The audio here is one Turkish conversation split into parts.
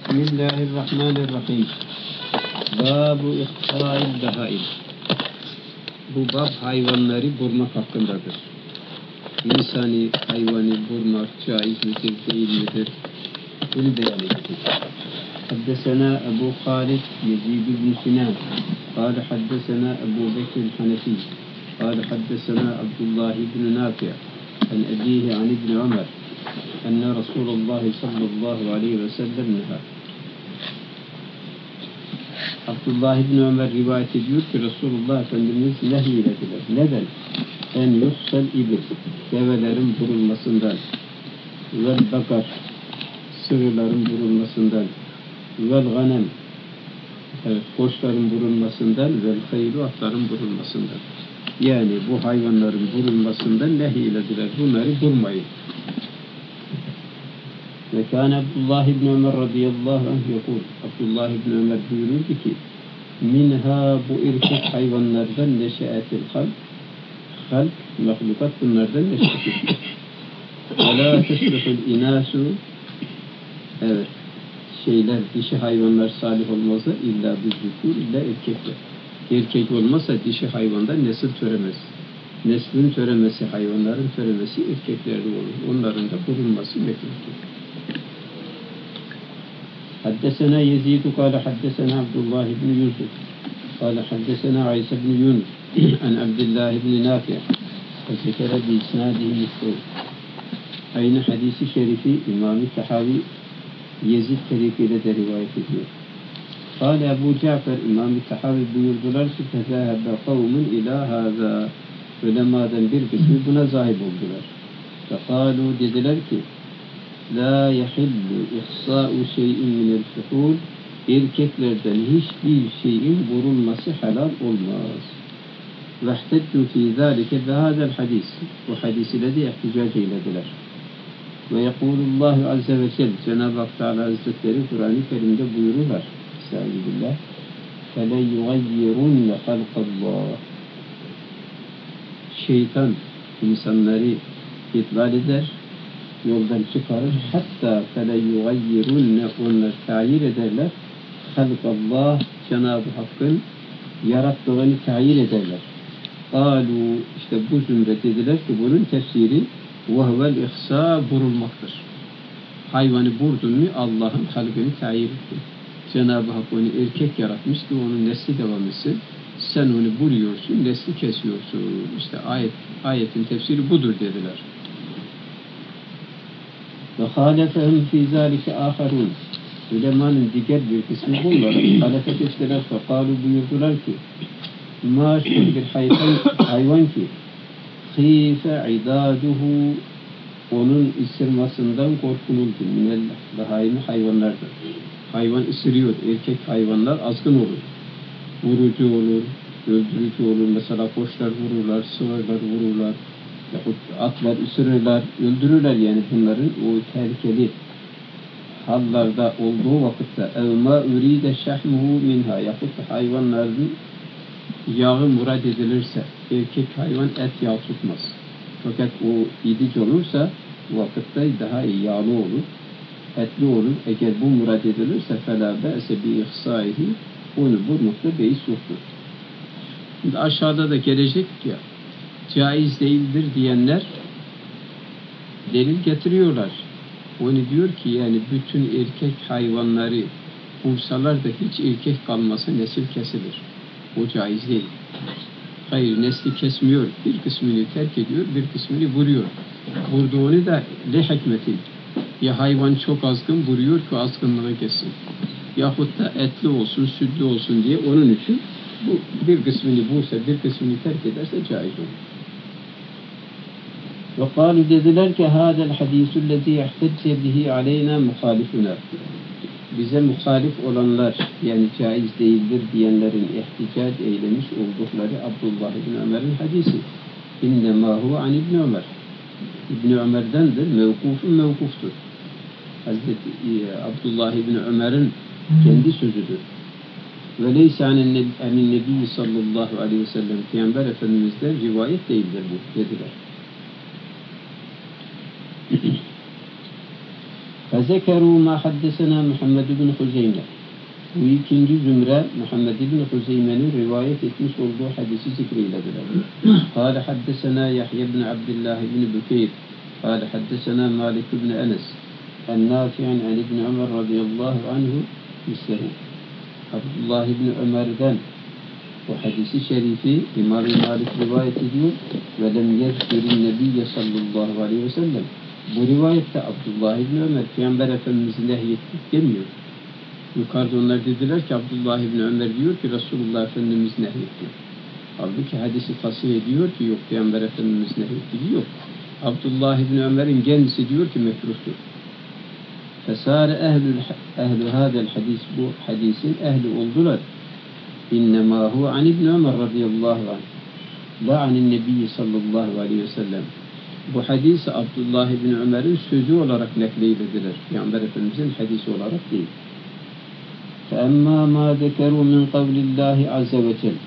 Bismillahirrahmanirrahim. Babu ihsa'il behaim. Bu bab hayvanları vurmak hakkındadır. İnsani hayvanı vurmak caiz midir, değil midir? Bunu beyan edecek. Haddesena Ebu Halid Yezid ibn Sinan. Kâle haddesena Ebu Bekir Hanefi. Kâle haddesena Abdullah ibn Nafi' an ebihi an ibn Ömer. Enne Resulullah sallallahu aleyhi ve sellem neha. Abdullah ibn Ömer rivayet ediyor ki Resulullah Efendimiz nehyilediler. Neden? En yussel ibil, develerin vurulmasından, vel bakar, sığırların vurulmasından, vel ganem, evet, koçların vurulmasından, vel hayru, atların vurulmasından. Yani bu hayvanların vurulmasından nehyilediler. Bunları vurmayın. Ve kâne Abdullah ibn Ömer radıyallahu anh yekûl. Abdullah ibn Ömer buyururdu ki minha, bu erkek hayvanlardan neşeetil halk, halk, mahlukat bunlardan neşeetil. Ve la tesluhul inâsu, evet, şeyler, dişi hayvanlar salih olmazsa illa büzükûr, illa erkekler. Erkek olmazsa dişi hayvandan nesil töremez. Neslin töremesi, hayvanların töremesi erkeklerde olur. Onların da vurulması mekruhtur. حدثنا يزيد قال حدثنا عبد الله بن يوسف قال حدثنا عيسى بن يونس عن عبد الله بن نافع وذكر بإسناده مثله. Aynı hadisi şerifi İmam-ı Tahavi Yezid tarifiyle de rivayet ediyor. قال Ebu Cafer, İmam-ı Tahavi buyurdular ki فَذَهَبَ قَوْمٌ إِلَى هَذَا, ulemadan bir kısmı buna zahip oldular. فَقَالُوا, dediler ki la yahillu ihsa'u şey'in minel fuhul, erkeklerden hiçbir şeyin vurulması helal olmaz. Ve ihteccu fî zâlike ve hâzel hadis, bu hadis ile de ihticac eylediler. Ve yekulullahu azze ve celle, Cenab-ı Hak Teala Hazretleri Kur'an-ı Kerim'de buyururlar. Estağfirullah. فَلَنْ يُغَيِّرُنَّ خَلْقَ اللّٰهِ. Şeytan insanları idlal eder, yoldan çıkarır. Hatta فَلَنْ يُغَيِّرُنَّ, onlar tayir ederler. خَلْقَ, Cenab-ı Hakk'ın yarattığını tayir ederler. قَالُوا, işte bu zümre dediler ki bunun tefsiri وَهُوَ الْاِخْسَى, vurulmaktır. Hayvanı vurdun mu Allah'ın halkını tayir ettin. Cenab-ı Hak onu erkek yaratmış ki onun nesli devam etsin. Sen onu vuruyorsun, nesli kesiyorsun. İşte ayetin tefsiri budur dediler. Ve halefehum fî zâlike âherûn. Ulemanın diğer bir kısmı bunlara halefet ettiler. Fekâlu, buyurdular ki maşhur bir hayvan ki khîfe idâduhu, onun ısırmasından korkulurdu. Minel behaimi, hayvanlardır. Hayvan ısırıyor. Erkek hayvanlar azgın olur. Vurucu olur, öldürücü olur. Mesela koçlar vururlar, sığırlar vururlar. Yahut atlar ısırırlar, öldürürler yani bunların o tehlikeli hallarda olduğu vakitte evma üride şahmuhu minha, yahut hayvanların yağı murad edilirse, erkek hayvan et yağı tutmaz. Fakat o idic olursa bu vakitte daha iyi yağlı olur, etli olur. Eğer bu murad edilirse فَلَا بَأْسَ بِإِخْسَائِهِ, onu vurmakta beis yoktur. Şimdi aşağıda da gelecek ya, caiz değildir diyenler delil getiriyorlar. Onu diyor ki yani bütün erkek hayvanları vursalar da hiç erkek kalmasa nesil kesilir. O caiz değil. Hayır, nesli kesmiyor. Bir kısmını terk ediyor, bir kısmını vuruyor. Vurduğunu da le hikmetin. Ya hayvan çok azgın vuruyor ki azgınlığı kessin. Yahut da etli olsun, sütlü olsun diye onun için bu bir kısmını vursa, bir kısmını terk ederse caiz olur. Ve kâlu, dediler ki hâzel hadîsüllezî ihtecce bihi aleyna muhalifuna. Bize muhalif olanlar, yani caiz değildir diyenlerin ihticac eylemiş oldukları Abdullah ibn Ömer'in hadisi. İnnemâ huve an ibn Ömer. İbn Ömer'dendir, mevkuftur. Hazreti Abdullah ibn Ömer'in kendi sözüdür. Ve leysa anin nebi sallallahu aleyhi ve sellem, Peygamber Efendimiz'den rivayet değildir bu dediler. فذكروا ما حدثنا محمد بن خزيمة. Bu ikinci zümre Muhammed bin Huzeyme'nin rivayet etmiş olduğu hadisi zikreyledir. Kâle haddesena Yahya bin Abdullah bin Bükeyr. Kâle haddesena Malik bin Enes. En-Nafi'an an İbn Ömer radıyallahu anhu mislehu. Abdullah bin Ömer'den bu hadisi şerifi İmam-ı Malik rivayet ediyor. Ve lem yezkürün nebiyye sallallahu aleyhi ve sellem. Bu rivayette Abdullah bin Ömer Peygamber Efendimiz'i nehyettik demiyor. Yukarıda onlar dediler ki Abdullah ibn Ömer diyor ki Resulullah Efendimiz nehyetti. Halbuki hadisi tasih ediyor ki yok Peygamber Efendimiz nehyetti yok. Abdullah ibn Ömer'in kendisi diyor ki mekruhtur. Fesâre ehlü hâdel hadis, bu hadisin ehli oldular. İnnemâ hu an ibn Ömer radıyallahu anh. La anin nebiyyi sallallahu aleyhi ve sellem. Bu hadisi Abdullah ibn Ömer'in sözü olarak nakleylediler. Peygamber Efendimiz'in hadisi olarak değil. فَأَمَّا مَا ذَكَرُوا مِنْ قَوْلِ اللّٰهِ عَزَّ وَجَلَّ.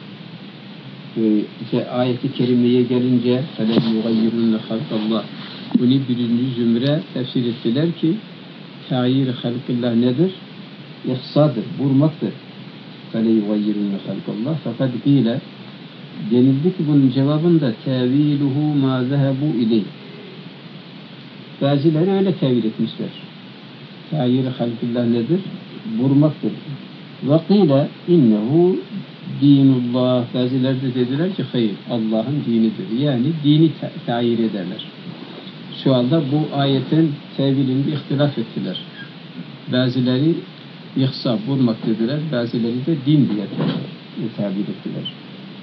Ayet-i kerimeye gelince فَلَنْ يُغَيِّرُنَّ خَلْقَ اللّٰهِ. Bunu birinci zümre tefsir ettiler ki tağyir-i halkillah nedir? İhsadır, vurmaktır. فَلَنْ يُغَيِّرُنَّ خَلْقَ اللّٰهِ fakat bile denildi ki bunun cevabında teviluhu ma zehebu ileyh. Bazıları öyle tevil etmişler. Tağyir-i halkillah nedir? Vurmaktır. Vakile innehu dinullah. Bazıları da dediler ki hayır, Allah'ın dinidir. Yani dini tayir ederler. Şu anda bu ayetin tevilinde ihtilaf ettiler. Bazıları ihsa, vurmak dediler. Bazıları da din diye tabir ettiler.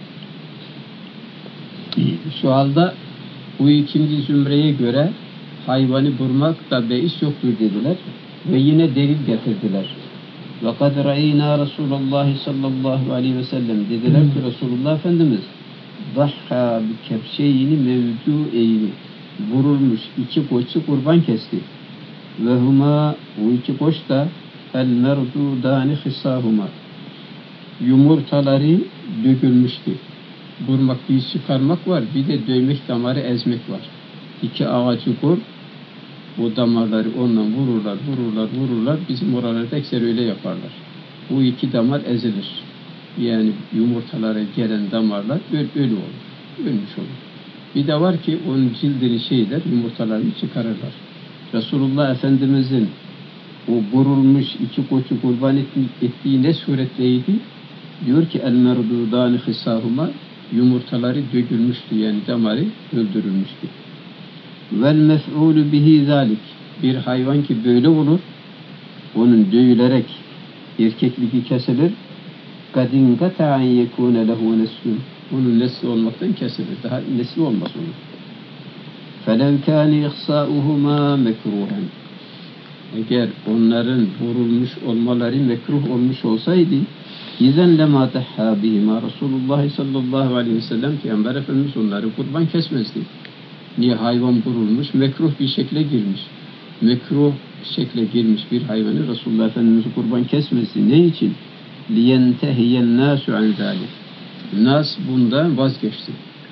Şu anda bu ikinci zümreye göre hayvanı vurmak da beis yoktur dediler. Ve yine delil getirdiler. وَقَدْ رَأَيْنَا رَسُولَ اللّٰهِ sallallahu aleyhi ve sellem dediler ki Resulullah Efendimiz ضَحَّا بِكَبْشَيْنِ مَوْدُعَيْنِ vurulmuş iki koçu kurban kesti. وَهُمَا bu iki koç da الْمَرْدُودَانِ خِسَاهُمَا yumurtaları dökülmüştü. Vurmak bir çıkarmak var, bir de dövmek, damarı ezmek var. İki ağacı kur, o damarları ondan vururlar. Bizim oralarda ekser öyle yaparlar. Bu iki damar ezilir. Yani yumurtalara gelen damarlar ölü olur. Ölmüş olur. Bir de var ki onun cildini yumurtalarını çıkarırlar. Resulullah Efendimizin o vurulmuş iki koçu kurban ettiği ne suretleydi? Diyor ki el-merdudani hisahuma yumurtaları dökülmüştü, yani damarı öldürülmüştü. Vel mef'ulü bihi zalik. Bir hayvan ki böyle olur, onun dövülerek erkekliği kesilir. Kadin kata'an yekûne lehu neslun. Onun nesli olmaktan kesilir. Daha nesli olmaz onun. Felev kâne ihsâuhumâ mekruhen. Eğer onların vurulmuş olmaları mekruh olmuş olsaydı, İzen lemâ tehhâ bihimâ Resulullah sallallahu aleyhi ve sellem Peygamber Efendimiz onları kurban kesmezdi. Niye? Hayvan vurulmuş, mekruh bir şekle girmiş. Mekruh şekle girmiş bir hayvanı Resulullah Efendimiz kurban kesmesi. Ne için? لِيَنْتَهِيَ النَّاسُ عَنْ ذَٰلِكَ. Nas bundan vazgeçti.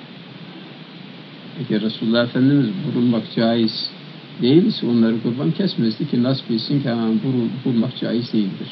Eğer Resulullah Efendimiz vurulmak caiz değilse onları kurban kesmezdi ki nas bilsin ki vurulmak caiz değildir.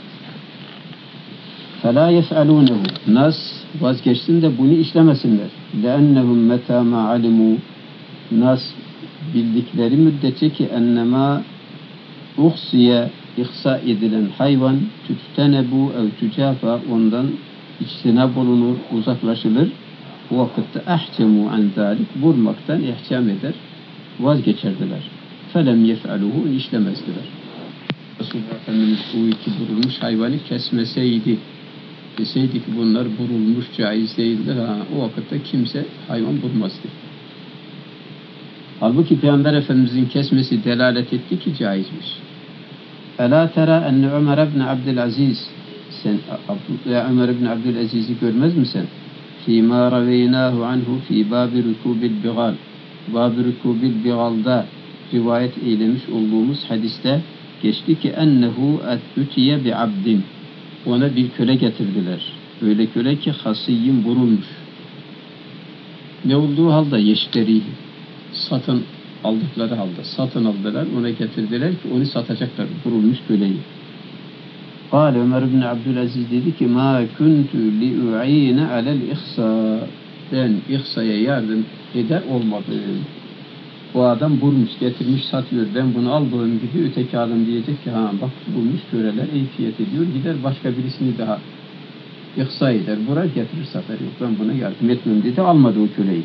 فَلَا يَفْعَلُونَهُ. Nas vazgeçsin de bunu işlemesinler. لَأَنَّهُمْ مَتَى مَا عَلِمُوا. Nas bildikleri müddetçe ki ennema uhsiye ihsa edilen hayvan tüctenebu ev tücafa ondan içtinab olunur, uzaklaşılır. Bu vakitte ahcemu an zalik vurmaktan ihcam eder, vazgeçerdiler. Felem yef'aluhu işlemezdiler. Resulullah Efendimiz bu iki vurulmuş hayvanı kesmeseydi, deseydi ki bunlar vurulmuş caiz değildir, o vakitte kimse hayvan vurmazdı. Halbuki Peygamber Efendimizin kesmesi delalet etti ki caizmiş. Ela tera enne Ömer ibn Abdülaziz, sen Ömer ibn Abdülaziz'i görmez misin? Fîmâ raveynâhu anhu fî bâbi rükûbil bigal. Bâbi rükûbil bigal'da rivayet eylemiş olduğumuz hadiste geçti ki ennehu et-ütiye bi abdin. Ona bir köle getirdiler. Öyle köle ki hasiyyin vurulmuş. Ne olduğu halde yeşterihi. Satın aldıkları halde satın aldılar, ona getirdiler ki onu satacaklar, vurulmuş köleyi. Kâle Ömer bin Abdülaziz dedi ki mâ kuntu li'u'îne alel ihsâ, ben ihsaya yardım eder olmadım. Bu adam vurmuş, getirmiş, satıyor. Ben bunu aldığım gibi öteki adam diyecek ki ha bak bulmuş köleler eyfiyet ediyor. Gider başka birisini daha ihsa eder. Buraya getirir satar. Yok ben buna yardım etmem dedi. Almadı o köleyi.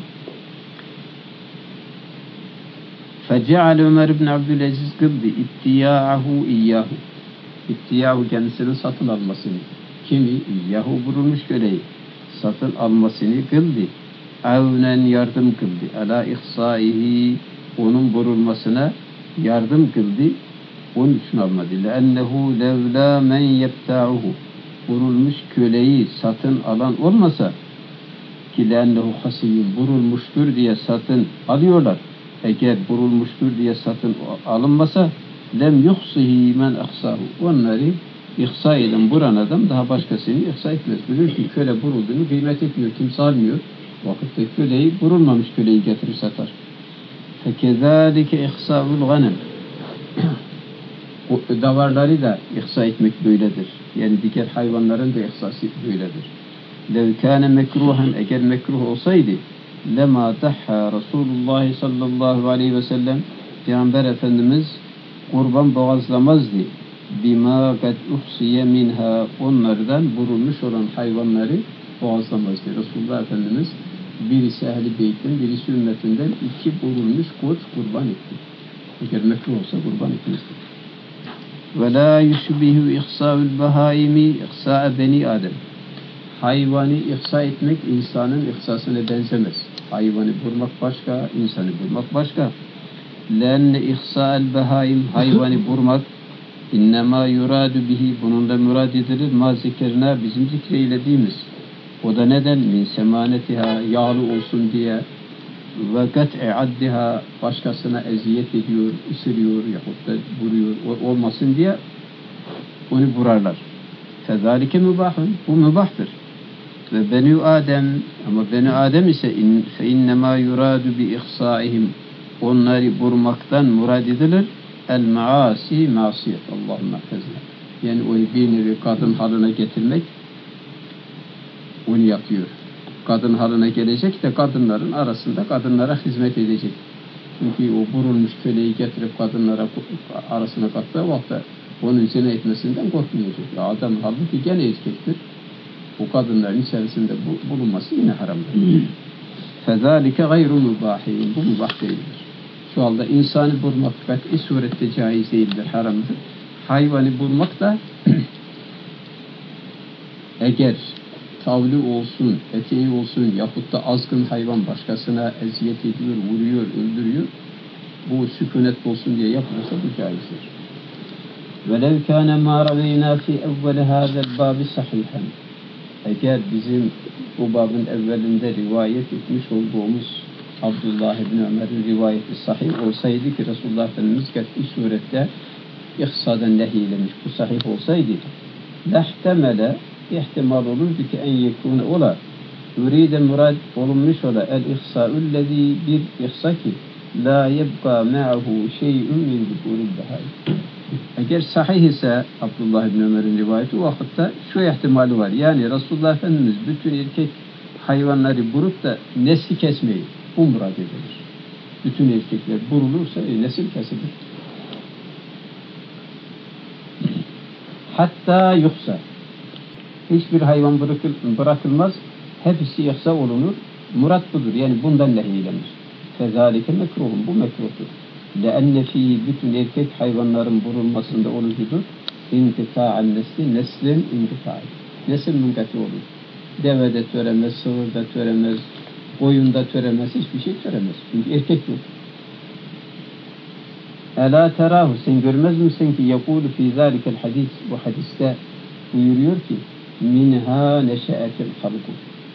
فَجَعَلَ Ömer ibn Abdülaziz kıldı ittiyâhu iyyahu. İttiyâhu kendisinin satın almasını. Kimi? İyyahu vurulmuş köleyi. Satın almasını kıldı. Avnen yardım kıldı. Ala ihsaihi, onun vurulmasına yardım kıldı. Onun için almadı. لَأَنَّهُ لَوْلَا مَنْ يَبْتَعُهُ, vurulmuş köleyi satın alan olmasa ki لَأَنَّهُ حَسِيٌّ, vurulmuştur diye satın alıyorlar. Eğer vurulmuştur diye satın alınmasa lem yuhsihi men ahsahu, onları ihsa eden vuran adam daha başkasını ihsa etmez. Bilir ki köle vurulduğunu kıymet etmiyor, kimse almıyor. Vakitte köleyi, vurulmamış köleyi getirir satar. فَكَذَٰلِكَ اِخْسَاءُ الْغَنَمِ, o davarları da ihsa etmek böyledir. Yani diğer hayvanların da ihsası böyledir. لَوْ كَانَ مَكْرُوهًا, eğer mekruh olsaydı لَمَا دَحَّى Resulullah sallallahu aleyhi ve sellem, Peygamber Efendimiz kurban boğazlamazdı. بِمَا قَدْ اُحْسِيَ مِنْهَا, onlardan vurulmuş olan hayvanları boğazlamazdı. Resulullah Efendimiz birisi Ehl-i Beyt'in, birisi ümmetinden 2 vurulmuş koç kurban etti. Eğer mekruh olsa kurban etmezdi. وَلَا يُشْبِهُ اِخْسَاءُ الْبَهَائِمِ اِخْسَاءَ بَنِي Adem. Hayvanı ihsa etmek insanın ihsasına benzemez. Hayvanı vurmak başka, insanı vurmak başka. لَاَنَّ اِخْسَاءَ الْبَهَائِمِ, hayvanı vurmak اِنَّمَا يُرَادُ بِهِ, bununla murad edilir ma zikrina, bizim zikreylediğimiz. O da neden? Min semanetiha, yağlı olsun diye, ve gat'i addiha, başkasına eziyet ediyor, ısırıyor yahut da vuruyor, olmasın diye onu vurarlar. Fezalike mübahın, bu mübahtır. Ve Beni Adem, ama Beni Adem ise fe innemâ yurâdu bi ihsâihim, onları vurmaktan murad edilir el maasi, masiyet. Allahümme fezle. Yani onu bir nevi kadın haline getirmek, onu yapıyor. Kadın haline gelecek de kadınların arasında kadınlara hizmet edecek. Çünkü o vurulmuş köleyi getirip kadınlara arasına kattığı vakitte onun zina etmesinden korkmayacak. Ya adam halbuki gene erkektir. O kadınların içerisinde bulunması yine haramdır. Fezalike gayru mübahin. Bu mübah değildir. Şu anda insanı vurmak kat'i surette caiz değildir, haramdır. Hayvanı vurmak da eğer tavlı olsun, eteği olsun yahut da azgın hayvan başkasına eziyet ediyor, vuruyor, öldürüyor, bu sükunet olsun diye yapılırsa bu caizdir. وَلَوْ كَانَ مَا رَوَيْنَا فِي اَوَّلِ هَذَا الْبَابِ صَحِيحًا, eğer bizim bu babın evvelinde rivayet etmiş olduğumuz Abdullah ibn Ömer'in rivayeti sahih olsaydı ki Resulullah Efendimiz kat'i surette ihsadan nehiylemiş, bu sahih olsaydı lehtemele, ihtimal olurdu ki en yekûne ola üride murad olunmuş ola el ihsâ'ullezî, bir ihsa ki la yebqa me'ahu şey'un min zikûril behâim. Eğer sahih ise Abdullah ibn Ömer'in rivayeti, o vakitte şu ihtimali var. Yani Resulullah Efendimiz bütün erkek hayvanları vurup da nesli kesmeyi, bu murad edilir. Bütün erkekler vurulursa nesil kesilir. Hatta yoksa hiçbir hayvan bırakılmaz, hepsi ihsa olunur. Murat budur. Yani bundan nehiylenir. Fezalike mekruhun, bu mekruhtur. لَاَنَّ ف۪ي, bütün erkek hayvanların vurulmasında olucudur. İntika'an nesli, neslin intika'ı. Nesil münkati olur. Devede töremez, sığırda töremez, koyunda töremez, hiçbir şey töremez. Çünkü erkek yok. Ela terahu, sen görmez misin ki yekulu fî zâlikel hadis, bu hadiste buyuruyor ki minha neşe'etil halku.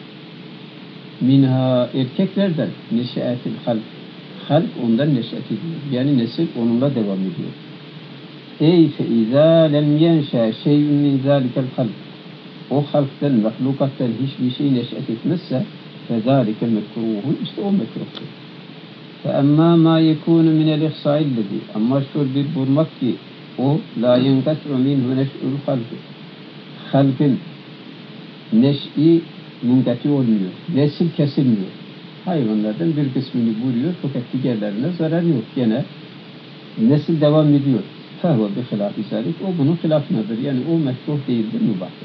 Minha, erkeklerden neşe'etil halk. Halk ondan neşet ediyor. Yani nesil onunla devam ediyor. Ey fe izâ lem yenşâ şey'ün min zâlikel halk. O halktan, mahlukattan hiçbir şey neşet etmezse fezâlike mekruhun, işte o mekruhtur. فَاَمَّا مَا يَكُونُ مِنَ الْاِخْصَائِ الَّذ۪ي Ama şu bir vurmak ki o لَا يَنْقَسْرُ مِنْهُ نَشْءُ الْخَلْقِ Halkın neş'i münkati olmuyor. Nesil kesilmiyor. Hayvanlardan bir kısmını vuruyor fakat diğerlerine zarar yok. Gene nesil devam ediyor. فَهُوَ بِخِلَافِ ذَلِكَ O bunun hilafındadır. Yani o mekruh değildir, mübahtır.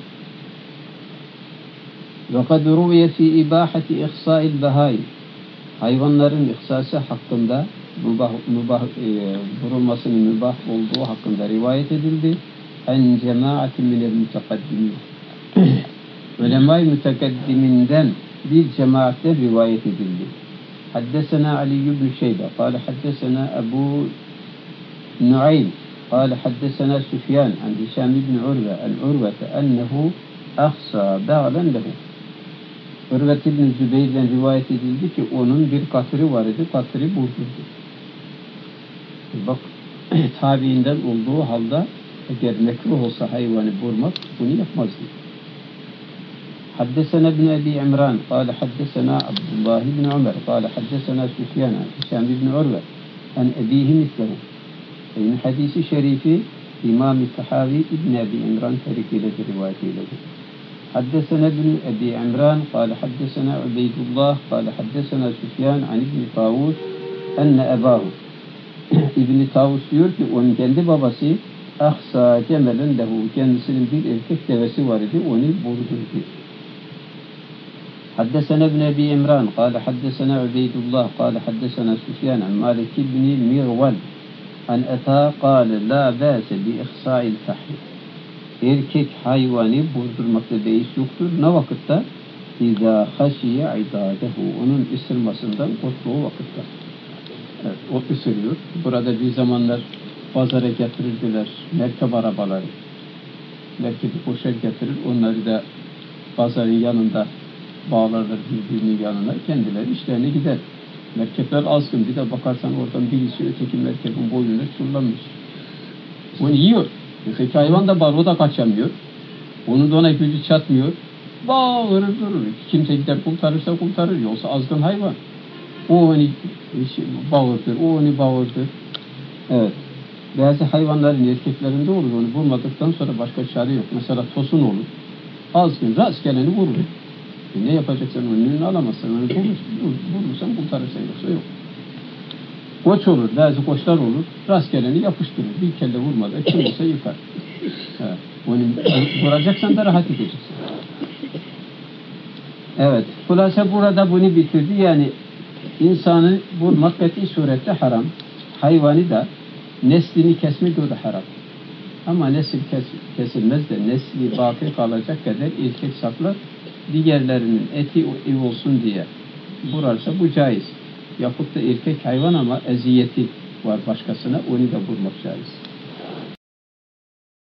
وَقَدْ رُوِيَ فِي إِبَاحَةِ إِخْصَاءِ الْبَهَائِمِ Hayvanların ihsası hakkında vurulmasının mübah olduğu hakkında rivayet edildi. En cemaatin minel mütekaddimin. Ulema-i mütekaddiminden bir cemaatten rivayet edildi. Haddesena Ali ibn Şeybe, kâle haddesena Ebu Nuaym, kâle haddesena Süfyan, an Hişam ibn Urve, el-Urvete ennehu ahsa ba'len lehu. Urvet ibn Zübeyir'den rivayet edildi ki onun bir katırı var idi, katırı vurdurdu. Bak, tabiinden olduğu halde eğer mekruh olsa hayvanı vurmak bunu yapmazdı. Haddesena ibn Ebi İmran, kâle haddesena Abdullah ibn Ömer, kâle haddesena Süfyan, Hişam ibn Urve, en ebihi mislehu. Yani hadisi şerifi İmam-ı Tahavi ibn Ebi İmran tarikiyle rivayet eyledir. حدثنا ابن أبي عمران قال حدثنا عبيد الله قال حدثنا سفيان عن ابن طاووس أن أباه İbn Tavus diyor ki onun kendi babası ahsa cemelen lehu kendisinin bir erkek devesi var idi onu vurdurdu. حدثنا ابن أبي عمران قال حدثنا عبيد الله قال حدثنا سفيان عن مالك بن مغول عن أتى قال لا بأس بإخصاء الفحل erkek hayvanı vurdurmakta beis yoktur. Ne vakitte? İzâ haşiye idâdehu. Onun ısırmasından korktuğu vakitte. Evet, o ısırıyor. Burada bir zamanlar pazara getirirdiler merkep arabaları. Merkebi koşar getirir. Onları da pazarın yanında bağlarlar birbirinin yanına. Kendileri işlerine gider. Merkepler azgın. Bir de bakarsan oradan birisi öteki merkebin boynuna çullanmış. Onu yiyor. Öteki hayvan da var, o da kaçamıyor. Onun da ona gücü çatmıyor. Bağırır durur. Kimse gider kurtarırsa kurtarır. Yoksa azgın hayvan. O onu bağırdır, o onu bağırdır. Evet. Bazı hayvanların erkeklerinde olur. Onu vurmadıktan sonra başka çare yok. Mesela tosun olur. Azgın, rastgeleni vurur. Ne yapacaksan onun önünü alamazsın. Onu vurursan kurtarırsan yoksa yok. Koç olur, bazı koçlar olur, rastgeleni yapıştırır. Bir kelle vurmadan kim olsa yıkar. Evet. Onu vuracaksan da rahat edeceksin. Evet, Hulasa burada bunu bitirdi. Yani insanı vurmak kat'i surette haram. Hayvanı da neslini kesmek o da haram. Ama nesil kesilmez de nesli baki kalacak kadar erkek saklar. Diğerlerinin eti ev olsun diye vurarsa bu caiz. Yapıp da erkek hayvan ama eziyeti var başkasına, onu da vurmak caiz.